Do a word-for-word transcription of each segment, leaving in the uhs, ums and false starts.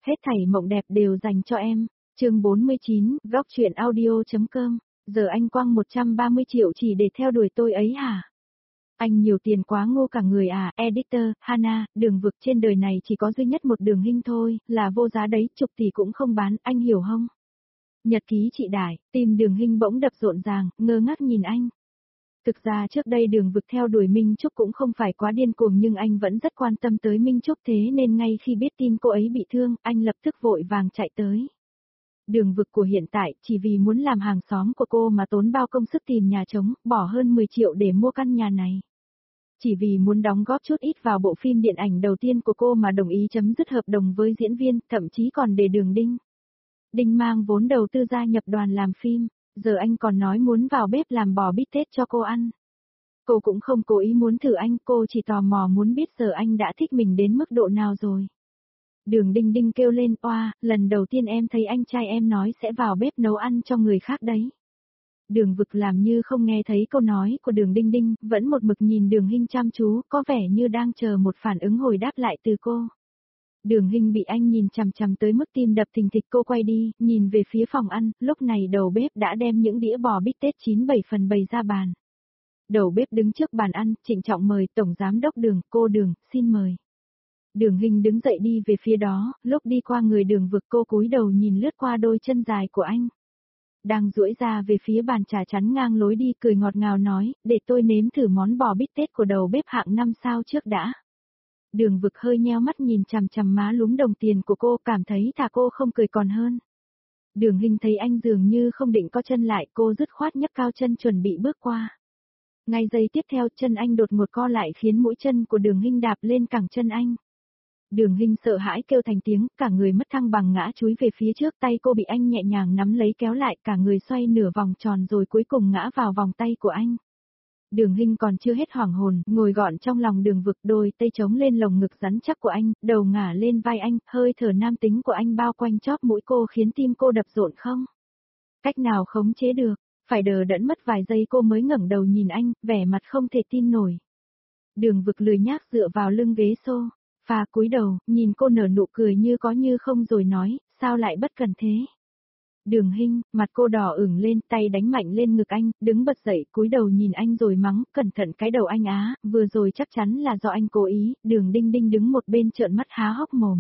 Hết thảy mộng đẹp đều dành cho em. Chương bốn mươi chín, góc truyện audio.com. Giờ anh quăng một trăm ba mươi triệu chỉ để theo đuổi tôi ấy hả? Anh nhiều tiền quá ngô cả người à, editor, Hana, đường vực trên đời này chỉ có duy nhất một Đường Hinh thôi, là vô giá đấy, chục tỷ cũng không bán, anh hiểu không? Nhật ký chị Đại, tim Đường Hinh bỗng đập rộn ràng, ngơ ngác nhìn anh. Thực ra trước đây Đường vực theo đuổi Minh Trúc cũng không phải quá điên cuồng nhưng anh vẫn rất quan tâm tới Minh Trúc thế nên ngay khi biết tin cô ấy bị thương, anh lập tức vội vàng chạy tới. Đường vực của hiện tại chỉ vì muốn làm hàng xóm của cô mà tốn bao công sức tìm nhà trống, bỏ hơn mười triệu để mua căn nhà này. Chỉ vì muốn đóng góp chút ít vào bộ phim điện ảnh đầu tiên của cô mà đồng ý chấm dứt hợp đồng với diễn viên, thậm chí còn để Đường Đinh. Đinh mang vốn đầu tư gia nhập đoàn làm phim, giờ anh còn nói muốn vào bếp làm bò bít tết cho cô ăn. Cô cũng không cố ý muốn thử anh, cô chỉ tò mò muốn biết giờ anh đã thích mình đến mức độ nào rồi. Đường Đinh Đinh kêu lên, oa, lần đầu tiên em thấy anh trai em nói sẽ vào bếp nấu ăn cho người khác đấy. Đường vực làm như không nghe thấy câu nói của Đường Đinh Đinh, vẫn một mực nhìn Đường Hinh chăm chú, có vẻ như đang chờ một phản ứng hồi đáp lại từ cô. Đường Hinh bị anh nhìn chằm chằm tới mức tim đập thình thịch, cô quay đi, nhìn về phía phòng ăn, lúc này đầu bếp đã đem những đĩa bò bít tết chín bảy phần bày ra bàn. Đầu bếp đứng trước bàn ăn, trịnh trọng mời Tổng Giám đốc Đường, cô Đường, xin mời. Đường Hinh đứng dậy đi về phía đó, lúc đi qua người Đường vực cô cúi đầu nhìn lướt qua đôi chân dài của anh. Đang duỗi ra về phía bàn trà chắn ngang lối đi, cười ngọt ngào nói, để tôi nếm thử món bò bít tết của đầu bếp hạng năm sao trước đã. Đường vực hơi nheo mắt nhìn chằm chằm má lúm đồng tiền của cô, cảm thấy thà cô không cười còn hơn. Đường Hinh thấy anh dường như không định co chân lại, cô dứt khoát nhấc cao chân chuẩn bị bước qua. Ngay giây tiếp theo chân anh đột ngột co lại khiến mũi chân của Đường Hinh đạp lên cẳng chân anh. Đường Hinh sợ hãi kêu thành tiếng, cả người mất thăng bằng ngã chúi về phía trước, tay cô bị anh nhẹ nhàng nắm lấy kéo lại, cả người xoay nửa vòng tròn rồi cuối cùng ngã vào vòng tay của anh. Đường Hinh còn chưa hết hoảng hồn, ngồi gọn trong lòng Đường vực, đôi tay chống lên lồng ngực rắn chắc của anh, đầu ngả lên vai anh, hơi thở nam tính của anh bao quanh chóp mũi cô khiến tim cô đập rộn không cách nào khống chế được, phải đờ đẫn mất vài giây cô mới ngẩng đầu nhìn anh, vẻ mặt không thể tin nổi. Đường vực lười nhác dựa vào lưng ghế xô, pha cúi đầu, nhìn cô nở nụ cười như có như không rồi nói, sao lại bất cẩn thế? Đường Hinh, mặt cô đỏ ửng lên, tay đánh mạnh lên ngực anh, đứng bật dậy, cúi đầu nhìn anh rồi mắng, cẩn thận cái đầu anh á, vừa rồi chắc chắn là do anh cố ý. Đường Đinh Đinh đứng một bên trợn mắt há hốc mồm.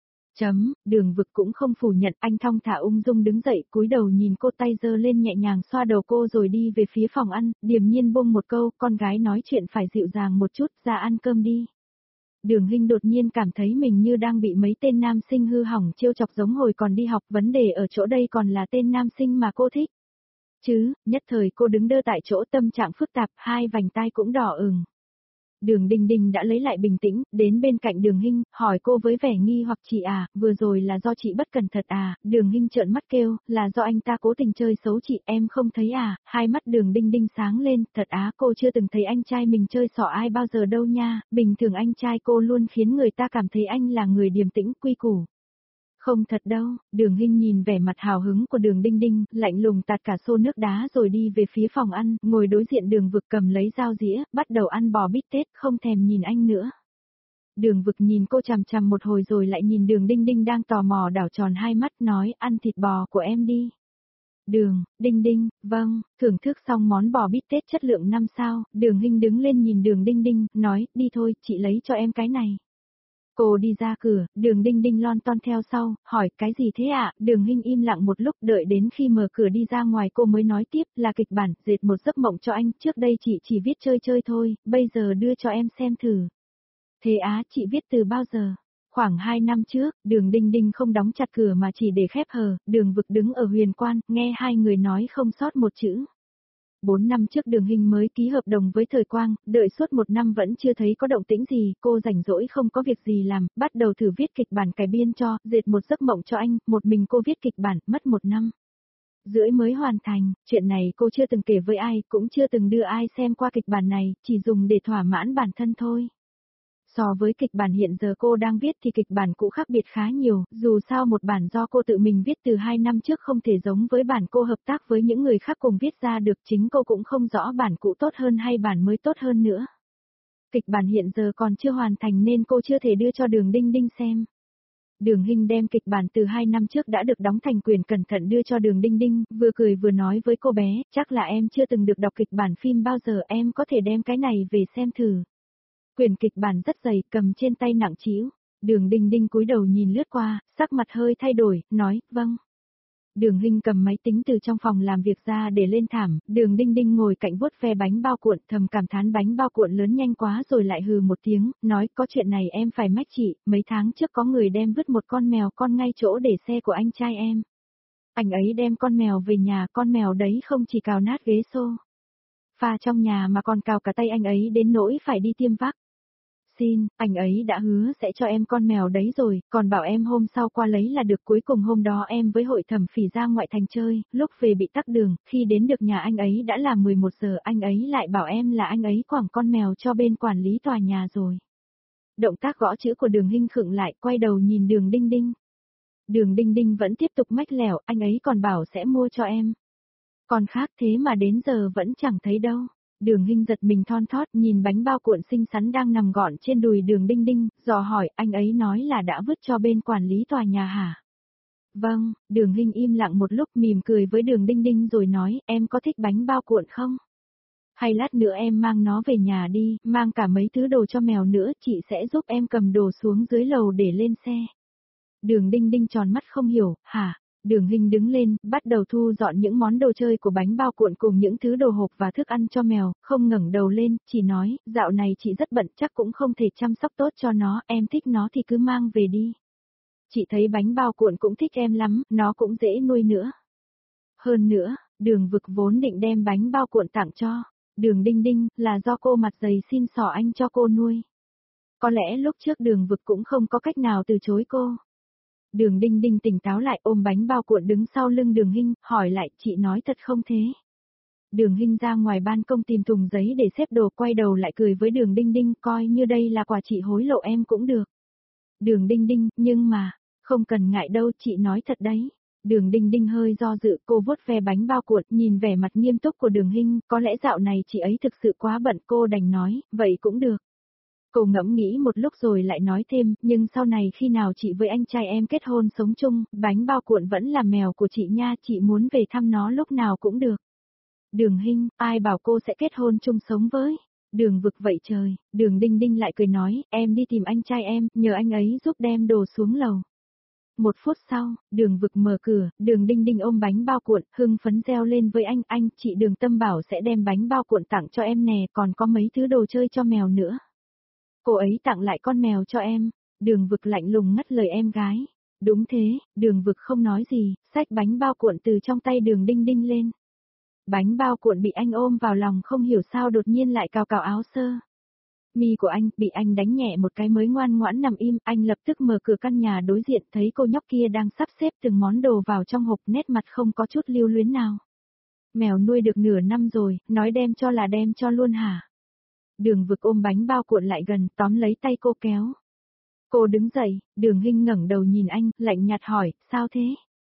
Chấm, Đường vực cũng không phủ nhận, anh thong thả ung dung đứng dậy, cúi đầu nhìn cô, tay giơ lên nhẹ nhàng xoa đầu cô rồi đi về phía phòng ăn, điềm nhiên buông một câu, con gái nói chuyện phải dịu dàng một chút, ra ăn cơm đi. Đường Hinh đột nhiên cảm thấy mình như đang bị mấy tên nam sinh hư hỏng trêu chọc giống hồi còn đi học, vấn đề ở chỗ đây còn là tên nam sinh mà cô thích. Chứ, nhất thời cô đứng đơ tại chỗ, tâm trạng phức tạp, hai vành tai cũng đỏ ửng. Đường Đinh Đinh đã lấy lại bình tĩnh, đến bên cạnh Đường Hinh, hỏi cô với vẻ nghi hoặc, chị à, vừa rồi là do chị bất cẩn thật à? Đường Hinh trợn mắt kêu, là do anh ta cố tình chơi xấu chị, em không thấy à? Hai mắt Đường Đinh Đinh sáng lên, thật á, cô chưa từng thấy anh trai mình chơi xỏ ai bao giờ đâu nha, bình thường anh trai cô luôn khiến người ta cảm thấy anh là người điềm tĩnh quy củ. Không thật đâu, Đường Hinh nhìn vẻ mặt hào hứng của Đường Đinh Đinh, lạnh lùng tạt cả xô nước đá rồi đi về phía phòng ăn, ngồi đối diện Đường vực cầm lấy dao dĩa, bắt đầu ăn bò bít tết, không thèm nhìn anh nữa. Đường vực nhìn cô chằm chằm một hồi rồi lại nhìn Đường Đinh Đinh đang tò mò đảo tròn hai mắt, nói, ăn thịt bò của em đi. Đường, Đinh Đinh, vâng, thưởng thức xong món bò bít tết chất lượng năm sao, Đường Hinh đứng lên nhìn Đường Đinh Đinh, nói, đi thôi, chị lấy cho em cái này. Cô đi ra cửa, Đường Đinh Đinh lon ton theo sau, hỏi, cái gì thế ạ? À? Đường Hinh im lặng một lúc, đợi đến khi mở cửa đi ra ngoài cô mới nói tiếp, là kịch bản, dệt một giấc mộng cho anh, trước đây chị chỉ viết chơi chơi thôi, bây giờ đưa cho em xem thử. Thế á, chị viết từ bao giờ? Khoảng hai năm trước, Đường Đinh Đinh không đóng chặt cửa mà chỉ để khép hờ, Đường vực đứng ở huyền quan, nghe hai người nói không sót một chữ. Bốn năm trước Đường Hinh mới ký hợp đồng với Thời Quang, đợi suốt một năm vẫn chưa thấy có động tĩnh gì, cô rảnh rỗi không có việc gì làm, bắt đầu thử viết kịch bản cải biên cho, dệt một giấc mộng cho anh, một mình cô viết kịch bản, mất một năm rưỡi mới hoàn thành, chuyện này cô chưa từng kể với ai, cũng chưa từng đưa ai xem qua kịch bản này, chỉ dùng để thỏa mãn bản thân thôi. So với kịch bản hiện giờ cô đang viết thì kịch bản cũ khác biệt khá nhiều, dù sao một bản do cô tự mình viết từ hai năm trước không thể giống với bản cô hợp tác với những người khác cùng viết ra được, chính cô cũng không rõ bản cũ tốt hơn hay bản mới tốt hơn nữa. Kịch bản hiện giờ còn chưa hoàn thành nên cô chưa thể đưa cho Đường Đinh Đinh xem. Đường Hinh đem kịch bản từ hai năm trước đã được đóng thành quyển cẩn thận đưa cho Đường Đinh Đinh, vừa cười vừa nói với cô bé, chắc là em chưa từng được đọc kịch bản phim bao giờ, em có thể đem cái này về xem thử. Quyển kịch bản rất dày, cầm trên tay nặng trĩu. Đường Đinh Đinh cúi đầu nhìn lướt qua, sắc mặt hơi thay đổi, nói, vâng. Đường Hinh cầm máy tính từ trong phòng làm việc ra để lên thảm, Đường Đinh Đinh ngồi cạnh vuốt ve bánh bao cuộn, thầm cảm thán bánh bao cuộn lớn nhanh quá rồi lại hừ một tiếng, nói có chuyện này em phải mách chị, mấy tháng trước có người đem vứt một con mèo con ngay chỗ để xe của anh trai em. Anh ấy đem con mèo về nhà, con mèo đấy không chỉ cào nát ghế xô pha trong nhà mà còn cào cả tay anh ấy đến nỗi phải đi tiêm vắc. Xin, anh ấy đã hứa sẽ cho em con mèo đấy rồi, còn bảo em hôm sau qua lấy là được. Cuối cùng hôm đó em với hội thẩm phỉ ra ngoại thành chơi, lúc về bị tắc đường, khi đến được nhà anh ấy đã là mười một giờ, anh ấy lại bảo em là anh ấy quẳng con mèo cho bên quản lý tòa nhà rồi. Động tác gõ chữ của Đường Hinh khựng lại, quay đầu nhìn Đường Đinh Đinh. Đường Đinh Đinh vẫn tiếp tục mách lẻo, anh ấy còn bảo sẽ mua cho em. Còn khác thế mà đến giờ vẫn chẳng thấy đâu. Đường Hinh giật mình thon thót nhìn bánh bao cuộn xinh xắn đang nằm gọn trên đùi Đường Đinh Đinh, dò hỏi anh ấy nói là đã vứt cho bên quản lý tòa nhà hả? Vâng, Đường Hinh im lặng một lúc mỉm cười với Đường Đinh Đinh rồi nói em có thích bánh bao cuộn không? Hay lát nữa em mang nó về nhà đi, mang cả mấy thứ đồ cho mèo nữa, chị sẽ giúp em cầm đồ xuống dưới lầu để lên xe. Đường Đinh Đinh tròn mắt không hiểu, hả? Đường Hinh đứng lên, bắt đầu thu dọn những món đồ chơi của bánh bao cuộn cùng những thứ đồ hộp và thức ăn cho mèo, không ngẩng đầu lên, chỉ nói, dạo này chị rất bận chắc cũng không thể chăm sóc tốt cho nó, em thích nó thì cứ mang về đi. Chị thấy bánh bao cuộn cũng thích em lắm, nó cũng dễ nuôi nữa. Hơn nữa, Đường Vực vốn định đem bánh bao cuộn tặng cho Đường Đinh Đinh, là do cô mặt dày xin xỏ anh cho cô nuôi. Có lẽ lúc trước Đường Vực cũng không có cách nào từ chối cô. Đường Đinh Đinh tỉnh táo lại ôm bánh bao cuộn đứng sau lưng Đường Hinh, hỏi lại, chị nói thật không thế? Đường Hinh ra ngoài ban công tìm thùng giấy để xếp đồ, quay đầu lại cười với Đường Đinh Đinh, coi như đây là quà chị hối lộ em cũng được. Đường Đinh Đinh, nhưng mà, không cần ngại đâu, chị nói thật đấy. Đường Đinh Đinh hơi do dự, cô vuốt ve bánh bao cuộn, nhìn vẻ mặt nghiêm túc của Đường Hinh, có lẽ dạo này chị ấy thực sự quá bận, cô đành nói, vậy cũng được. Cô ngẫm nghĩ một lúc rồi lại nói thêm, nhưng sau này khi nào chị với anh trai em kết hôn sống chung, bánh bao cuộn vẫn là mèo của chị nha, chị muốn về thăm nó lúc nào cũng được. Đường Hinh, ai bảo cô sẽ kết hôn chung sống với? Đường Vực vậy trời, Đường Đinh Đinh lại cười nói, em đi tìm anh trai em, nhờ anh ấy giúp đem đồ xuống lầu. Một phút sau, Đường Vực mở cửa, Đường Đinh Đinh ôm bánh bao cuộn, hưng phấn reo lên với anh, anh, chị Đường Tâm bảo sẽ đem bánh bao cuộn tặng cho em nè, còn có mấy thứ đồ chơi cho mèo nữa. Cô ấy tặng lại con mèo cho em. Đường Vực lạnh lùng ngắt lời em gái. Đúng thế, Đường Vực không nói gì, xách bánh bao cuộn từ trong tay Đường Đinh Đinh lên. Bánh bao cuộn bị anh ôm vào lòng không hiểu sao đột nhiên lại cào cào áo sơ mi của anh, bị anh đánh nhẹ một cái mới ngoan ngoãn nằm im, anh lập tức mở cửa căn nhà đối diện thấy cô nhóc kia đang sắp xếp từng món đồ vào trong hộp, nét mặt không có chút lưu luyến nào. Mèo nuôi được nửa năm rồi, nói đem cho là đem cho luôn hả? Đường Vực ôm bánh bao cuộn lại gần, tóm lấy tay cô kéo. Cô đứng dậy, Đường Hinh ngẩng đầu nhìn anh, lạnh nhạt hỏi, sao thế?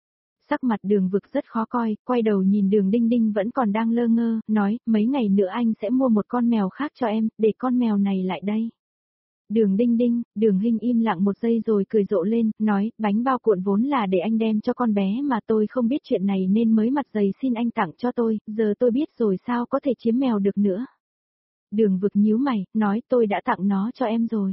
Sắc mặt Đường Vực rất khó coi, quay đầu nhìn Đường Đinh Đinh vẫn còn đang lơ ngơ, nói, mấy ngày nữa anh sẽ mua một con mèo khác cho em, để con mèo này lại đây. Đường Đinh Đinh, Đường Hinh im lặng một giây rồi cười rộ lên, nói, bánh bao cuộn vốn là để anh đem cho con bé mà tôi không biết chuyện này nên mới mặt dày xin anh tặng cho tôi, giờ tôi biết rồi sao có thể chiếm mèo được nữa. Đường Vực nhíu mày, nói tôi đã tặng nó cho em rồi.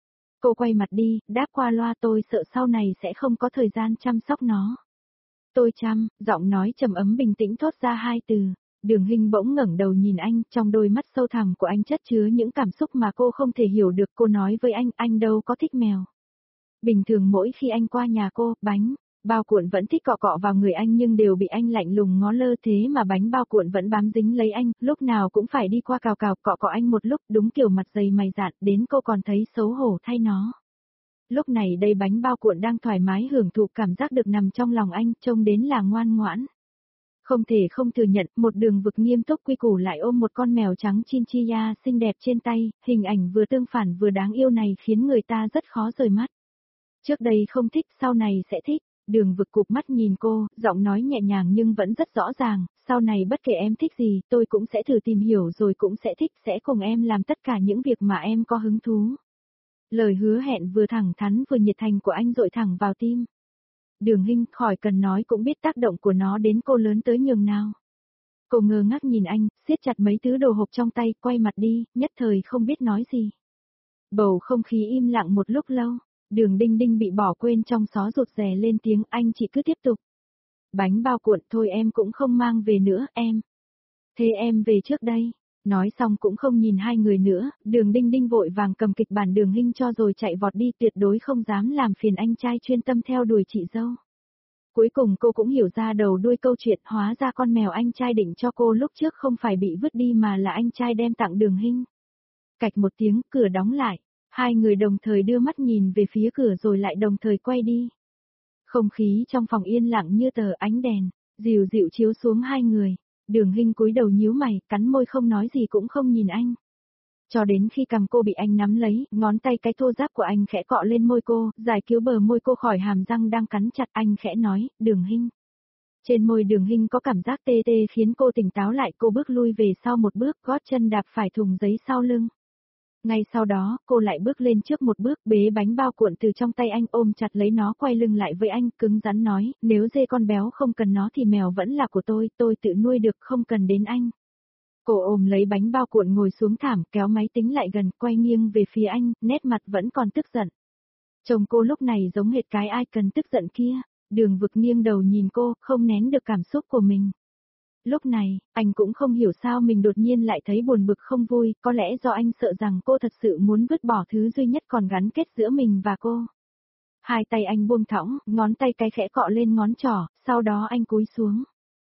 Cô quay mặt đi, đáp qua loa, tôi sợ sau này sẽ không có thời gian chăm sóc nó. Tôi chăm, giọng nói trầm ấm bình tĩnh thốt ra hai từ. Đường Hinh bỗng ngẩng đầu nhìn anh, trong đôi mắt sâu thẳm của anh chất chứa những cảm xúc mà cô không thể hiểu được. Cô nói với anh, anh đâu có thích mèo. Bình thường mỗi khi anh qua nhà cô, bánh bao cuộn vẫn thích cọ cọ vào người anh nhưng đều bị anh lạnh lùng ngó lơ, thế mà bánh bao cuộn vẫn bám dính lấy anh, lúc nào cũng phải đi qua cào cào cọ cọ anh một lúc, đúng kiểu mặt dày mày dạn, đến cô còn thấy xấu hổ thay nó. Lúc này đây bánh bao cuộn đang thoải mái hưởng thụ cảm giác được nằm trong lòng anh, trông đến là ngoan ngoãn. Không thể không thừa nhận, một Đường Vực nghiêm túc quy củ lại ôm một con mèo trắng chinchilla xinh đẹp trên tay, hình ảnh vừa tương phản vừa đáng yêu này khiến người ta rất khó rời mắt. Trước đây không thích, sau này sẽ thích. Đường Vực cụp mắt nhìn cô, giọng nói nhẹ nhàng nhưng vẫn rất rõ ràng, sau này bất kể em thích gì, tôi cũng sẽ thử tìm hiểu rồi cũng sẽ thích, sẽ cùng em làm tất cả những việc mà em có hứng thú. Lời hứa hẹn vừa thẳng thắn vừa nhiệt thành của anh dội thẳng vào tim. Đường Hinh khỏi cần nói cũng biết tác động của nó đến cô lớn tới nhường nào. Cô ngơ ngác nhìn anh, siết chặt mấy thứ đồ hộp trong tay, quay mặt đi, nhất thời không biết nói gì. Bầu không khí im lặng một lúc lâu, Đường Đinh Đinh bị bỏ quên trong xó rụt rè lên tiếng, anh chị cứ tiếp tục. Bánh bao cuộn thôi em cũng không mang về nữa, em. Thế em về trước đây. Nói xong cũng không nhìn hai người nữa, Đường Đinh Đinh vội vàng cầm kịch bản Đường Hinh cho rồi chạy vọt đi, tuyệt đối không dám làm phiền anh trai chuyên tâm theo đuổi chị dâu. Cuối cùng cô cũng hiểu ra đầu đuôi câu chuyện, hóa ra con mèo anh trai định cho cô lúc trước không phải bị vứt đi mà là anh trai đem tặng Đường Hinh. Cạch một tiếng, cửa đóng lại, hai người đồng thời đưa mắt nhìn về phía cửa rồi lại đồng thời quay đi. Không khí trong phòng yên lặng như tờ, ánh đèn dịu dịu chiếu xuống hai người. Đường Hinh cúi đầu nhíu mày, cắn môi không nói gì cũng không nhìn anh. Cho đến khi cằm cô bị anh nắm lấy, ngón tay cái thô ráp của anh khẽ cọ lên môi cô, giải cứu bờ môi cô khỏi hàm răng đang cắn chặt, anh khẽ nói, Đường Hinh. Trên môi Đường Hinh có cảm giác tê tê khiến cô tỉnh táo lại, cô bước lui về sau một bước, gót chân đạp phải thùng giấy sau lưng. Ngay sau đó, cô lại bước lên trước một bước, bế bánh bao cuộn từ trong tay anh, ôm chặt lấy nó, quay lưng lại với anh, cứng rắn nói, nếu dê con béo không cần nó thì mèo vẫn là của tôi, tôi tự nuôi được, không cần đến anh. Cô ôm lấy bánh bao cuộn ngồi xuống thảm, kéo máy tính lại gần, quay nghiêng về phía anh, nét mặt vẫn còn tức giận. Chồng cô lúc này giống hệt cái ai cần tức giận kia. Đường Vực nghiêng đầu nhìn cô, không nén được cảm xúc của mình. Lúc này, anh cũng không hiểu sao mình đột nhiên lại thấy buồn bực không vui, có lẽ do anh sợ rằng cô thật sự muốn vứt bỏ thứ duy nhất còn gắn kết giữa mình và cô. Hai tay anh buông thõng, ngón tay cái khẽ cọ lên ngón trỏ, sau đó anh cúi xuống.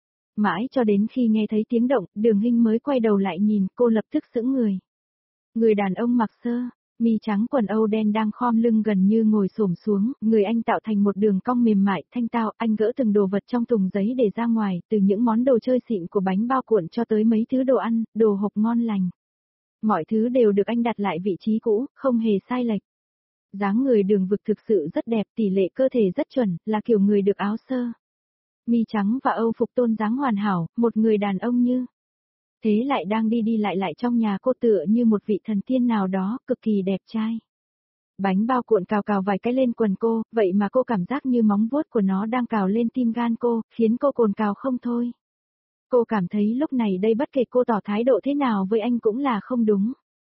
Mãi cho đến khi nghe thấy tiếng động, Đường Hinh mới quay đầu lại nhìn, cô lập tức sững người. Người đàn ông mặc sơ, mi trắng quần âu đen đang khom lưng gần như ngồi xổm xuống, người anh tạo thành một đường cong mềm mại, thanh tao, anh gỡ từng đồ vật trong thùng giấy để ra ngoài, từ những món đồ chơi xịn của bánh bao cuộn cho tới mấy thứ đồ ăn, đồ hộp ngon lành. Mọi thứ đều được anh đặt lại vị trí cũ, không hề sai lệch. Dáng người Đường Vực thực sự rất đẹp, tỷ lệ cơ thể rất chuẩn, là kiểu người được áo sơ. Mi trắng và âu phục tôn dáng hoàn hảo, một người đàn ông như thế lại đang đi đi lại lại trong nhà cô, tựa như một vị thần tiên nào đó, cực kỳ đẹp trai. Bánh bao cuộn cào cào vài cái lên quần cô, vậy mà cô cảm giác như móng vuốt của nó đang cào lên tim gan cô, khiến cô cồn cào không thôi. Cô cảm thấy lúc này đây bất kể cô tỏ thái độ thế nào với anh cũng là không đúng.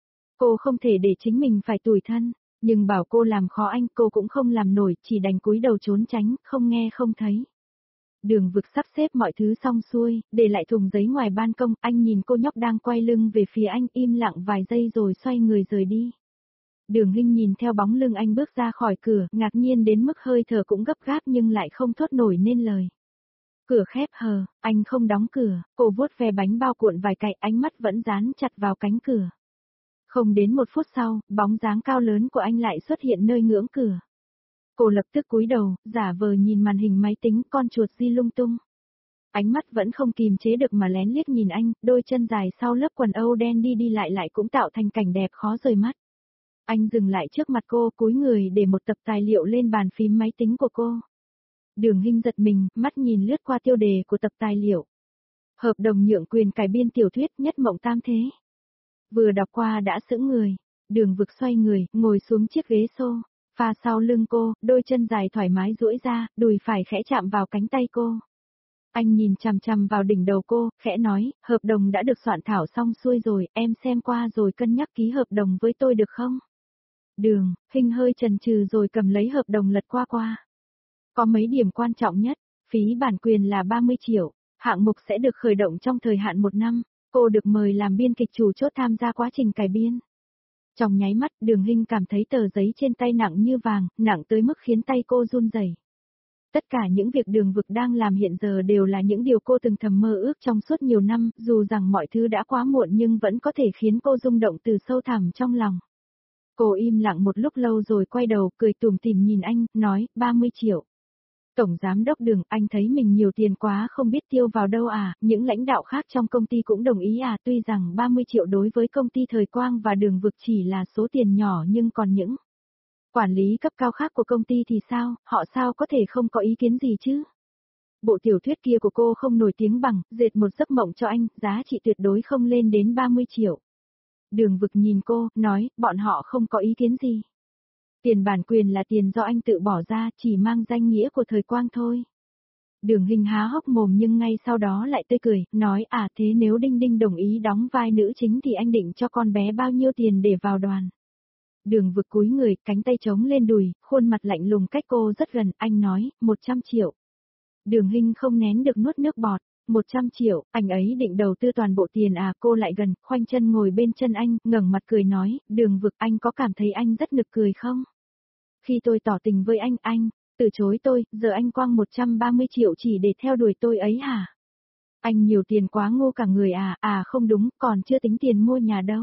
Cô không thể để chính mình phải tủi thân, nhưng bảo cô làm khó anh cô cũng không làm nổi, chỉ đành cúi đầu trốn tránh, không nghe không thấy. Đường Vực sắp xếp mọi thứ xong xuôi, để lại thùng giấy ngoài ban công, anh nhìn cô nhóc đang quay lưng về phía anh, im lặng vài giây rồi xoay người rời đi. Đường Hinh nhìn theo bóng lưng anh bước ra khỏi cửa, ngạc nhiên đến mức hơi thở cũng gấp gáp nhưng lại không thốt nổi nên lời. Cửa khép hờ, anh không đóng cửa, cô vuốt ve bánh bao cuộn vài cái, ánh mắt vẫn dán chặt vào cánh cửa. Không đến một phút sau, bóng dáng cao lớn của anh lại xuất hiện nơi ngưỡng cửa. Cô lập tức cúi đầu, giả vờ nhìn màn hình máy tính, con chuột di lung tung. Ánh mắt vẫn không kìm chế được mà lén liếc nhìn anh, đôi chân dài sau lớp quần âu đen đi đi lại lại cũng tạo thành cảnh đẹp khó rời mắt. Anh dừng lại trước mặt cô, cúi người để một tập tài liệu lên bàn phím máy tính của cô. Đường Hinh giật mình, mắt nhìn lướt qua tiêu đề của tập tài liệu. Hợp đồng nhượng quyền cải biên tiểu thuyết Nhất Mộng Tam Thế. Vừa đọc qua đã sững người. Đường Vực xoay người, ngồi xuống chiếc ghế xô. Pha sau lưng cô, đôi chân dài thoải mái duỗi ra, đùi phải khẽ chạm vào cánh tay cô. Anh nhìn chằm chằm vào đỉnh đầu cô, khẽ nói, hợp đồng đã được soạn thảo xong xuôi rồi, em xem qua rồi cân nhắc ký hợp đồng với tôi được không? Đường, Hinh hơi chần chừ rồi cầm lấy hợp đồng lật qua qua. Có mấy điểm quan trọng nhất, phí bản quyền là ba mươi triệu, hạng mục sẽ được khởi động trong thời hạn một năm, cô được mời làm biên kịch chủ chốt tham gia quá trình cải biên. Trong nháy mắt, Đường Hinh cảm thấy tờ giấy trên tay nặng như vàng, nặng tới mức khiến tay cô run rẩy. Tất cả những việc Đường Vực đang làm hiện giờ đều là những điều cô từng thầm mơ ước trong suốt nhiều năm, dù rằng mọi thứ đã quá muộn nhưng vẫn có thể khiến cô rung động từ sâu thẳm trong lòng. Cô im lặng một lúc lâu rồi quay đầu, cười tủm tỉm nhìn anh, nói, ba mươi triệu. Tổng giám đốc Đường, anh thấy mình nhiều tiền quá không biết tiêu vào đâu à, những lãnh đạo khác trong công ty cũng đồng ý à, tuy rằng ba mươi triệu đối với công ty Thời Quang và Đường Vực chỉ là số tiền nhỏ nhưng còn những quản lý cấp cao khác của công ty thì sao, họ sao có thể không có ý kiến gì chứ? Bộ tiểu thuyết kia của cô không nổi tiếng bằng, dệt một giấc mộng cho anh, giá trị tuyệt đối không lên đến ba mươi triệu. Đường Vực nhìn cô, nói, bọn họ không có ý kiến gì. Tiền bản quyền là tiền do anh tự bỏ ra, chỉ mang danh nghĩa của Thời Quang thôi. Đường Hinh há hốc mồm nhưng ngay sau đó lại tươi cười, nói à thế nếu Đinh Đinh đồng ý đóng vai nữ chính thì anh định cho con bé bao nhiêu tiền để vào đoàn. Đường Vực cúi người, cánh tay chống lên đùi, khuôn mặt lạnh lùng cách cô rất gần, anh nói, một trăm triệu. Đường Hinh không nén được nuốt nước bọt, một trăm triệu, anh ấy định đầu tư toàn bộ tiền à, cô lại gần, khoanh chân ngồi bên chân anh, ngẩng mặt cười nói, Đường Vực anh có cảm thấy anh rất nực cười không? Khi tôi tỏ tình với anh, anh từ chối tôi, giờ anh quăng một trăm ba mươi triệu chỉ để theo đuổi tôi ấy hả? Anh nhiều tiền quá ngu cả người à, à không đúng, còn chưa tính tiền mua nhà đâu.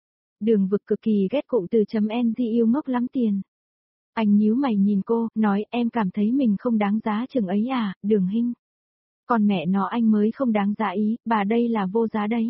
Đường Vực cực kỳ ghét cụm từ chấm ng yêu ngốc lắm tiền. Anh nhíu mày nhìn cô, nói em cảm thấy mình không đáng giá chừng ấy à, Đường Hinh. Còn mẹ nó anh mới không đáng giá ý, bà đây là vô giá đấy.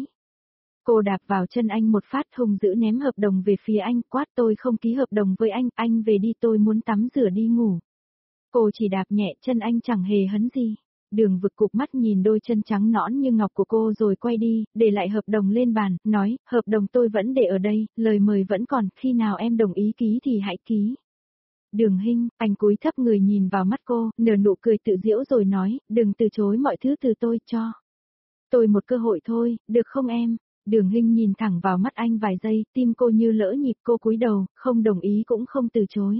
Cô đạp vào chân anh một phát hung dữ ném hợp đồng về phía anh, quát tôi không ký hợp đồng với anh, anh về đi tôi muốn tắm rửa đi ngủ. Cô chỉ đạp nhẹ chân anh chẳng hề hấn gì. Đường Vực cụp mắt nhìn đôi chân trắng nõn như ngọc của cô rồi quay đi, để lại hợp đồng lên bàn, nói, hợp đồng tôi vẫn để ở đây, lời mời vẫn còn, khi nào em đồng ý ký thì hãy ký. Đường Hinh, anh cúi thấp người nhìn vào mắt cô, nở nụ cười tự giễu rồi nói, đừng từ chối mọi thứ từ tôi, cho tôi một cơ hội thôi, được không em? Đường Hinh nhìn thẳng vào mắt anh vài giây, tim cô như lỡ nhịp, cô cúi đầu, không đồng ý cũng không từ chối.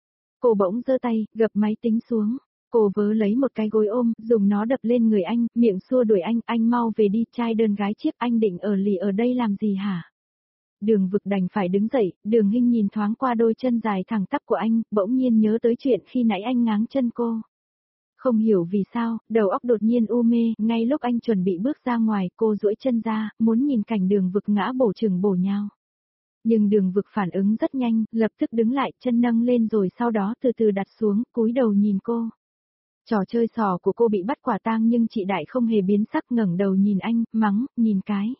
Cô bỗng giơ tay, gập máy tính xuống. Cô vớ lấy một cái gối ôm, dùng nó đập lên người anh, miệng xua đuổi anh, anh mau về đi, trai đơn gái chiếc, anh định ở lì ở đây làm gì hả? Đường Vực đành phải đứng dậy, Đường Hinh nhìn thoáng qua đôi chân dài thẳng tắp của anh, bỗng nhiên nhớ tới chuyện khi nãy anh ngáng chân cô. Không hiểu vì sao, đầu óc đột nhiên u mê, ngay lúc anh chuẩn bị bước ra ngoài, cô duỗi chân ra, muốn nhìn cảnh Đường Vực ngã bổ chừng bổ nhào. Nhưng Đường Vực phản ứng rất nhanh, lập tức đứng lại, chân nâng lên rồi sau đó từ từ đặt xuống, cúi đầu nhìn cô. Trò chơi sò của cô bị bắt quả tang nhưng chị Đại không hề biến sắc, ngẩng đầu nhìn anh, mắng, nhìn cái.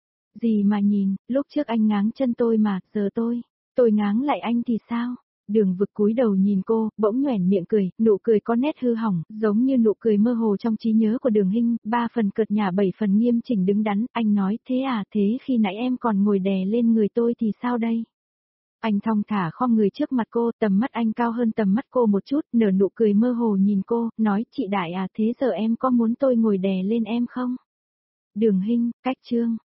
Gì mà nhìn, lúc trước anh ngáng chân tôi mà, giờ tôi, tôi ngáng lại anh thì sao? Đường Vực cúi đầu nhìn cô, bỗng nhoẻn miệng cười, nụ cười có nét hư hỏng, giống như nụ cười mơ hồ trong trí nhớ của Đường Hinh, ba phần cợt nhả bảy phần nghiêm chỉnh đứng đắn, anh nói, thế à, thế khi nãy em còn ngồi đè lên người tôi thì sao đây? Anh thong thả khom người trước mặt cô, tầm mắt anh cao hơn tầm mắt cô một chút, nở nụ cười mơ hồ nhìn cô, nói, chị Đại à, thế giờ em có muốn tôi ngồi đè lên em không? Đường Hinh, cách chương.